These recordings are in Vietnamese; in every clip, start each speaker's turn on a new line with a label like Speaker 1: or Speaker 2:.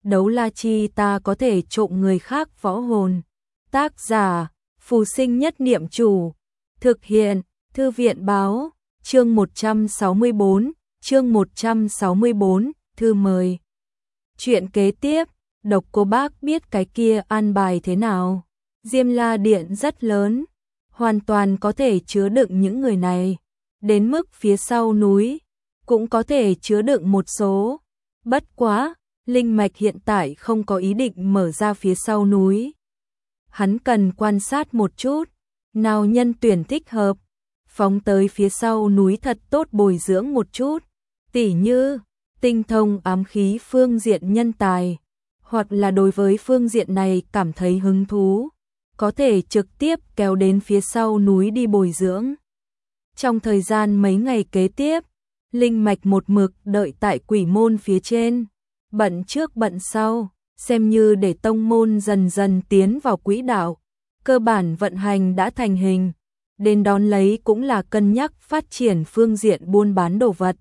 Speaker 1: đấu la chi ta có thể trộm người khác võ hồn. Tác giả, Phù Sinh Nhất Niệm Chủ. Thực hiện, Thư viện báo, chương 164, thư mời. Chuyện kế tiếp, Độc Cô Bác biết cái kia an bài thế nào. Diêm La Điện rất lớn, hoàn toàn có thể chứa đựng những người này. Đến mức phía sau núi, cũng có thể chứa đựng một số. Bất quá, Linh Mạch hiện tại không có ý định mở ra phía sau núi. Hắn cần quan sát một chút, nào nhân tuyển thích hợp, phóng tới phía sau núi thật tốt bồi dưỡng một chút, tỉ như tinh thông ám khí phương diện nhân tài, hoặc là đối với phương diện này cảm thấy hứng thú, có thể trực tiếp kéo đến phía sau núi đi bồi dưỡng. Trong thời gian mấy ngày kế tiếp, Linh Mạch một mực đợi tại quỷ môn phía trên, bận trước bận sau, xem như để tông môn dần dần tiến vào quỹ đạo, cơ bản vận hành đã thành hình, đến đón lấy cũng là cân nhắc phát triển phương diện buôn bán đồ vật.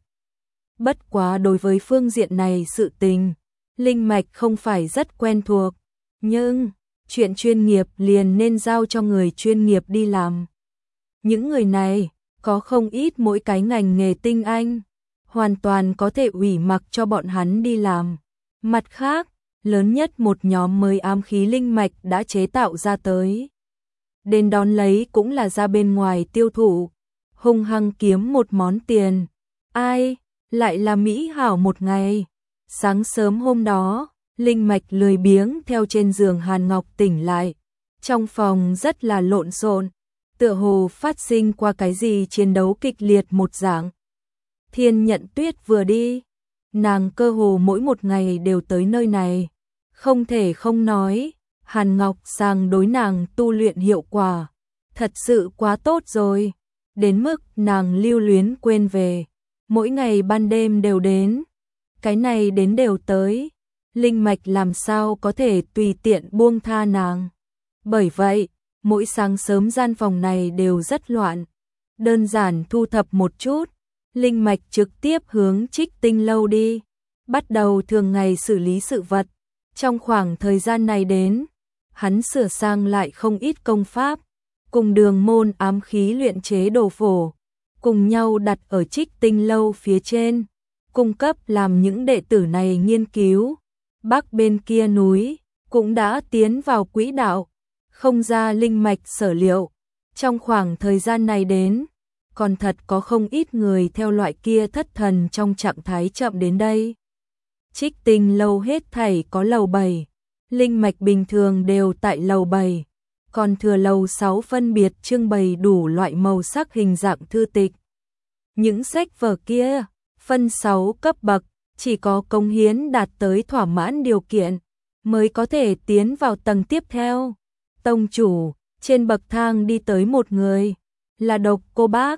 Speaker 1: Bất quá đối với phương diện này sự tình, Linh Mạch không phải rất quen thuộc, nhưng chuyện chuyên nghiệp liền nên giao cho người chuyên nghiệp đi làm. Những người này có không ít mỗi cái ngành nghề tinh anh, hoàn toàn có thể ủy mặc cho bọn hắn đi làm. Mặt khác, lớn nhất một nhóm mới ám khí Linh Mạch đã chế tạo ra tới. Đến đón lấy cũng là ra bên ngoài tiêu thụ, hung hăng kiếm một món tiền. Ai, lại là mỹ hảo một ngày. Sáng sớm hôm đó, Linh Mạch lười biếng theo trên giường Hàn Ngọc tỉnh lại. Trong phòng rất là lộn xộn, tựa hồ phát sinh qua cái gì chiến đấu kịch liệt một dạng. Thiên Nhận Tuyết vừa đi, nàng cơ hồ mỗi một ngày đều tới nơi này. Không thể không nói, Hàn Ngọc sang đối nàng tu luyện hiệu quả, thật sự quá tốt rồi. Đến mức nàng lưu luyến quên về, mỗi ngày ban đêm đều đến. Cái này đến đều tới, Linh Mạch làm sao có thể tùy tiện buông tha nàng. Bởi vậy, mỗi sáng sớm gian phòng này đều rất loạn. Đơn giản thu thập một chút, Linh Mạch trực tiếp hướng Trích Tinh lâu đi, bắt đầu thường ngày xử lý sự vật. Trong khoảng thời gian này đến, hắn sửa sang lại không ít công pháp, cùng Đường môn ám khí luyện chế đồ phổ, cùng nhau đặt ở Trích Tinh lâu phía trên, cung cấp làm những đệ tử này nghiên cứu. Bắc bên kia núi cũng đã tiến vào quỹ đạo, không ra Linh Mạch sở liệu. Trong khoảng thời gian này đến, còn thật có không ít người theo loại kia thất thần trong trạng thái chậm đến đây. Trích Tinh lâu hết thảy có lầu 7, Linh Mạch bình thường đều tại lầu 7, còn thừa lầu 6 phân biệt trưng bày đủ loại màu sắc hình dạng thư tịch. Những sách vở kia, phân 6 cấp bậc, chỉ có cống hiến đạt tới thỏa mãn điều kiện, mới có thể tiến vào tầng tiếp theo. Tông chủ, trên bậc thang đi tới một người, là Độc Cô Bác.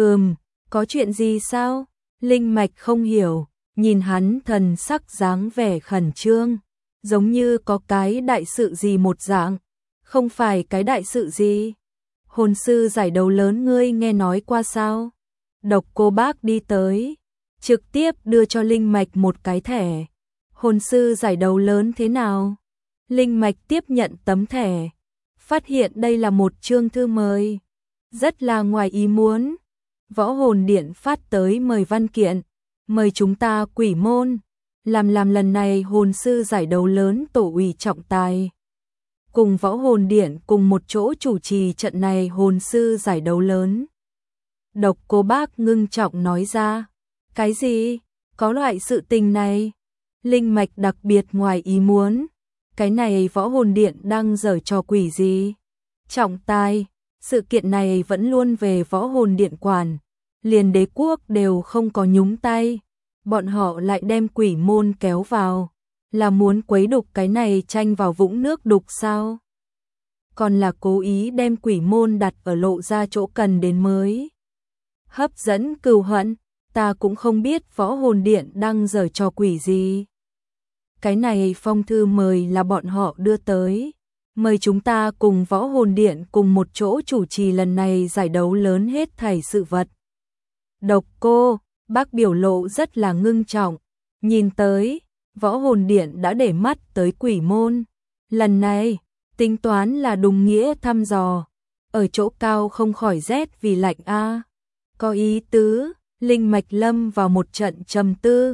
Speaker 1: Có chuyện gì sao? Linh Mạch không hiểu, nhìn hắn thần sắc dáng vẻ khẩn trương, giống như có cái đại sự gì một dạng. Không phải cái đại sự gì? Hồn sư giải đấu lớn ngươi nghe nói qua sao? Độc Cô Bác đi tới, trực tiếp đưa cho Linh Mạch một cái thẻ. Hồn sư giải đấu lớn thế nào? Linh Mạch tiếp nhận tấm thẻ, phát hiện đây là một chương thư mời, rất là ngoài ý muốn. Võ Hồn Điện phát tới mời văn kiện, mời chúng ta Quỷ môn làm lần này hồn sư giải đấu lớn tổ ủy trọng tài, cùng Võ Hồn Điện cùng một chỗ chủ trì trận này hồn sư giải đấu lớn. Độc Cô Bác ngưng trọng nói ra. Cái gì? Có loại sự tình này? Linh Mạch đặc biệt ngoài ý muốn. Cái này Võ Hồn Điện đang giở trò quỷ gì? Trọng tài, sự kiện này vẫn luôn về Võ Hồn Điện quản, liền đế quốc đều không có nhúng tay, bọn họ lại đem Quỷ môn kéo vào, là muốn quấy đục cái này tranh vào vũng nước đục sao? Còn là cố ý đem Quỷ môn đặt ở lộ ra chỗ cần đến mới hấp dẫn cừu hận. Ta cũng không biết Võ Hồn Điện đang giở trò quỷ gì. Cái này phong thư mời là bọn họ đưa tới, mời chúng ta cùng Võ Hồn Điện cùng một chỗ chủ trì lần này giải đấu lớn hết thảy sự vật. Độc Cô Bác biểu lộ rất là ngưng trọng, nhìn tới, Võ Hồn Điện đã để mắt tới quỷ môn. Lần này, tính toán là đúng nghĩa thăm dò. Ở chỗ cao không khỏi rét vì lạnh a. Có ý tứ, Linh Mạch lâm vào một trận trầm tư.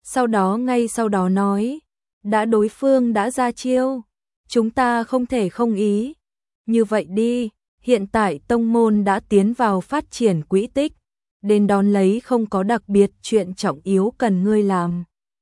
Speaker 1: Ngay sau đó nói, đối phương đã ra chiêu, chúng ta không thể không ý. Như vậy đi, hiện tại tông môn đã tiến vào phát triển quỹ tích, đến đón lấy không có đặc biệt chuyện trọng yếu cần ngươi làm.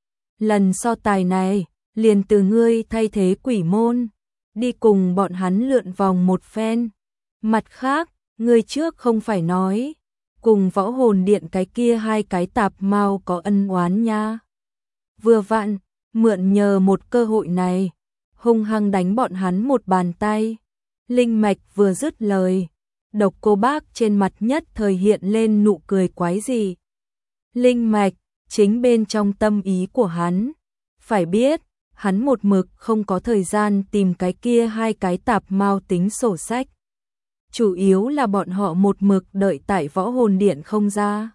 Speaker 1: Lần so tài này, liền từ ngươi thay thế quỷ môn, đi cùng bọn hắn lượn vòng một phen. Mặt khác, ngươi trước không phải nói, cùng Võ Hồn Điện cái kia hai cái tạp mau có ân oán nha. Vừa vặn, mượn nhờ một cơ hội này, hung hăng đánh bọn hắn một bàn tay. Linh Mạch vừa dứt lời, Độc Cô Bác trên mặt nhất thời hiện lên nụ cười quái dị. Linh Mạch, chính bên trong tâm ý của hắn. Phải biết, hắn một mực không có thời gian tìm cái kia hai cái tạp mau tính sổ sách. Chủ yếu là bọn họ một mực đợi tại Võ Hồn Điện không ra.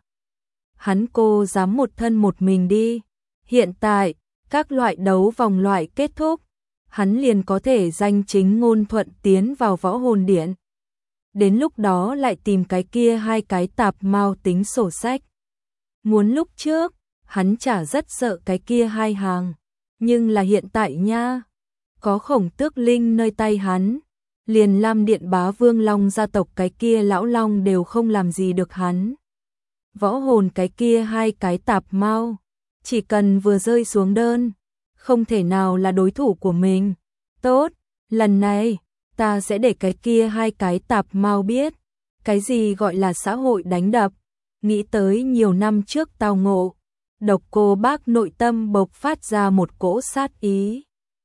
Speaker 1: Hắn cô dám một thân một mình đi. Hiện tại, các loại đấu vòng loại kết thúc, hắn liền có thể danh chính ngôn thuận tiến vào Võ Hồn Điện. Đến lúc đó lại tìm cái kia hai cái tạp mau tính sổ sách. Muốn lúc trước, hắn chả rất sợ cái kia hai hàng. Nhưng là hiện tại nha, có Khổng Tước Linh nơi tay hắn, liền Lam Điện Bá Vương Long gia tộc cái kia lão long đều không làm gì được hắn. Võ hồn cái kia hai cái tạp mau, chỉ cần vừa rơi xuống đơn, không thể nào là đối thủ của mình. Tốt, lần này, ta sẽ để cái kia hai cái tạp mau biết, cái gì gọi là xã hội đánh đập. Nghĩ tới nhiều năm trước tao ngộ, Độc Cô Bác nội tâm bộc phát ra một cỗ sát ý.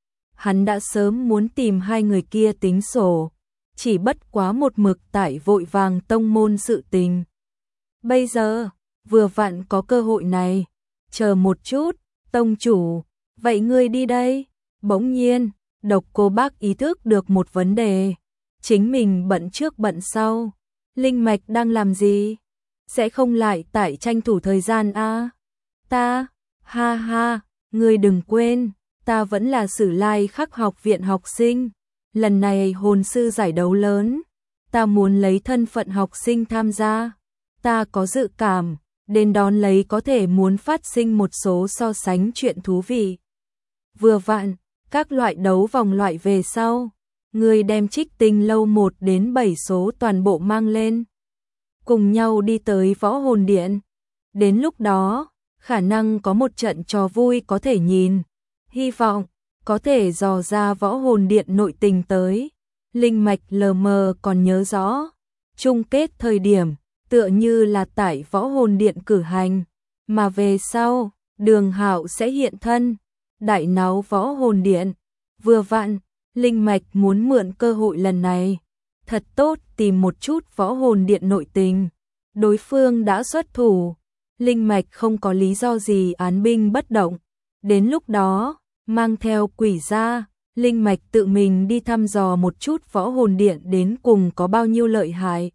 Speaker 1: Hắn đã sớm muốn tìm hai người kia tính sổ, chỉ bất quá một mực tại vội vàng tông môn sự tình. Bây giờ, vừa vặn có cơ hội này, chờ một chút, tông chủ, vậy ngươi đi đây. Bỗng nhiên, Độc Cô Bác ý thức được một vấn đề, chính mình bận trước bận sau, Linh Mạch đang làm gì? Sẽ không lại tại tranh thủ thời gian a? Ta, ha ha, ngươi đừng quên, ta vẫn là Sử Lai Khắc học viện học sinh, lần này hồn sư giải đấu lớn, ta muốn lấy thân phận học sinh tham gia, ta có dự cảm, đến đón lấy có thể muốn phát sinh một số so sánh chuyện thú vị. Vừa vặn, các loại đấu vòng loại về sau, ngươi đem Trích Tinh lâu 1 đến 7 số toàn bộ mang lên, cùng nhau đi tới Võ Hồn Điện. Đến lúc đó, khả năng có một trận trò vui có thể nhìn, hy vọng có thể dò ra Võ Hồn Điện nội tình tới. Linh Mạch lờ mờ còn nhớ rõ, chung kết thời điểm, tựa như là tại Võ Hồn Điện cử hành, mà về sau, Đường Hạo sẽ hiện thân, đại náo Võ Hồn Điện. Vừa vặn, Linh Mạch muốn mượn cơ hội lần này, thật tốt tìm một chút Võ Hồn Điện nội tình. Đối phương đã xuất thủ, Linh Mạch không có lý do gì án binh bất động. Đến lúc đó, mang theo quỷ ra, Linh Mạch tự mình đi thăm dò một chút Võ Hồn Điện đến cùng có bao nhiêu lợi hại.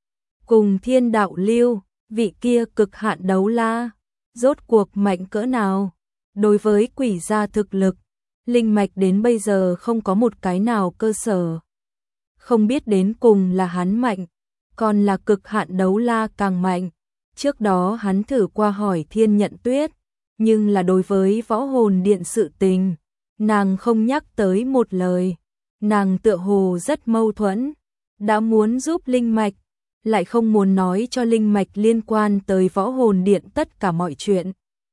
Speaker 1: Cùng Thiên Đạo Lưu, vị kia cực hạn đấu la, rốt cuộc mạnh cỡ nào? Đối với quỷ gia thực lực, Linh Mạch đến bây giờ không có một cái nào cơ sở. Không biết đến cùng là hắn mạnh, còn là cực hạn đấu la càng mạnh. Trước đó hắn thử qua hỏi Thiên Nhận Tuyết, nhưng là đối với Võ Hồn Điện sự tình, nàng không nhắc tới một lời. Nàng tựa hồ rất mâu thuẫn, đã muốn giúp Linh Mạch, lại không muốn nói cho Linh Mạch liên quan tới Võ Hồn Điện tất cả mọi chuyện.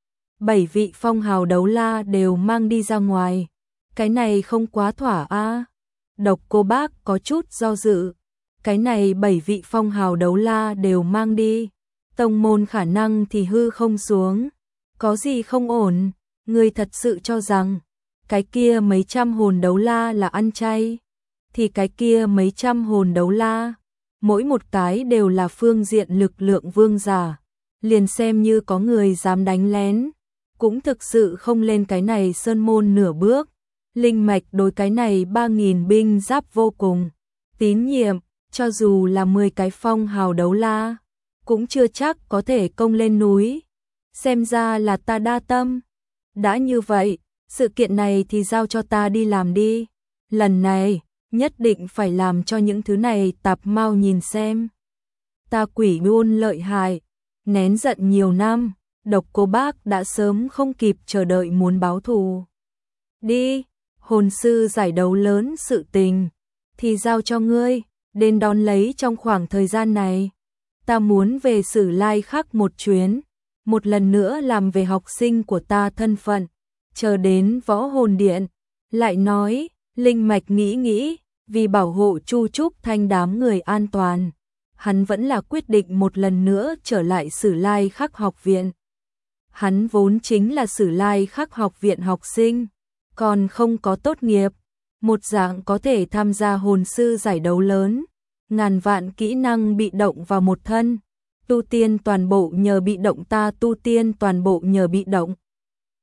Speaker 1: 7 vị phong hào đấu la đều mang đi ra ngoài, cái này không quá thỏa a. Độc Cô Bác có chút do dự, cái này 7 vị phong hào đấu la đều mang đi, tông môn khả năng thì hư không xuống, có gì không ổn? Ngươi thật sự cho rằng cái kia mấy trăm hồn đấu la là ăn chay? Thì cái kia mấy trăm hồn đấu la, mỗi một cái đều là phương diện lực lượng vương giả, liền xem như có người dám đánh lén, cũng thực sự không lên cái này sơn môn nửa bước. Linh Mạch đối cái này 3.000 binh giáp vô cùng tín nhiệm, cho dù là 10 cái phong hào đấu la, cũng chưa chắc có thể công lên núi. Xem ra là ta đa tâm. Đã như vậy, Sự kiện này thì giao cho ta đi làm đi. Lần này, nhất định phải làm cho những thứ này tạp mau nhìn xem. Ta quỷ buôn lợi hại, nén giận nhiều năm, Độc Cô Bác đã sớm không kịp chờ đợi muốn báo thù. Đi, hồn sư giải đấu lớn sự tình, thì giao cho ngươi, đến đón lấy trong khoảng thời gian này. Ta muốn về Sử Lai Khắc một chuyến, một lần nữa làm về học sinh của ta thân phận, chờ đến Võ Hồn Điện, lại nói, Linh Mạch nghĩ, vì bảo hộ Chu Trúc Thanh đám người an toàn, hắn vẫn là quyết định một lần nữa trở lại Sử Lai Khắc học viện. Hắn vốn chính là Sử Lai Khắc học viện học sinh, còn không có tốt nghiệp, một dạng có thể tham gia hồn sư giải đấu lớn, ngàn vạn kỹ năng bị động vào một thân, tu tiên toàn bộ nhờ bị động, ta tu tiên toàn bộ nhờ bị động.